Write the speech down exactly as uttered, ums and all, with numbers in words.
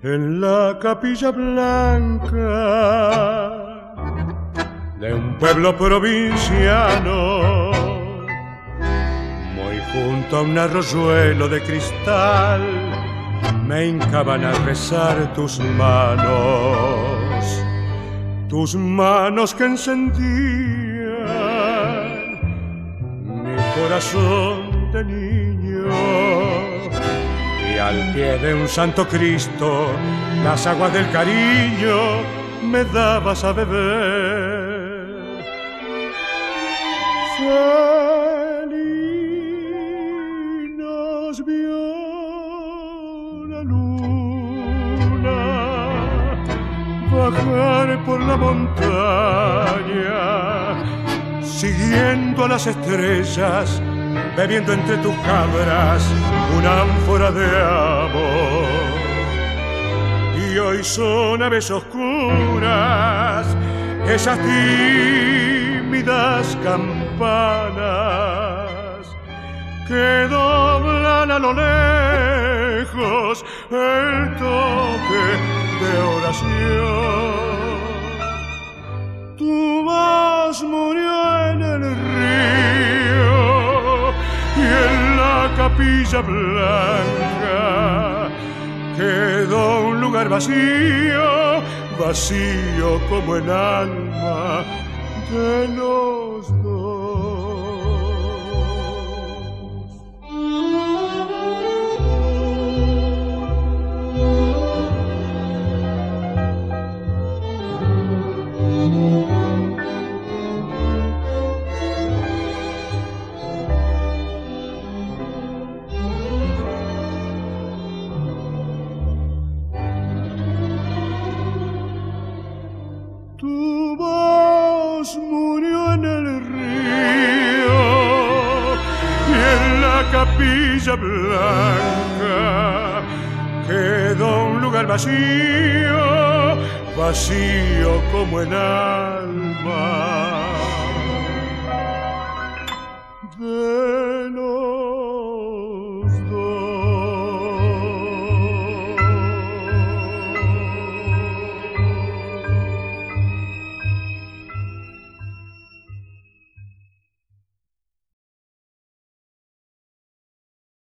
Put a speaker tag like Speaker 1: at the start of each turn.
Speaker 1: en la capilla blanca de un pueblo provinciano, muy junto a un arroyuelo de cristal, me hincaban a rezar tus manos, tus manos que encendían mi corazón de niño. Y al pie de un santo Cristo, las aguas del cariño me dabas a beber. Feliz nos vio la luna bajar por la montaña, siguiendo a las estrellas, bebiendo entre tus cabras una ánfora de amor. Y hoy son aves oscuras esas tímidas campanas que doblan a lo lejos el toque de oración. Tu voz murió en el río y en la capilla blanca quedó un lugar vacío, vacío como el alma de los dos. Tu voz murió en el río y en la capilla blanca quedó un lugar vacío, vacío como el alma de los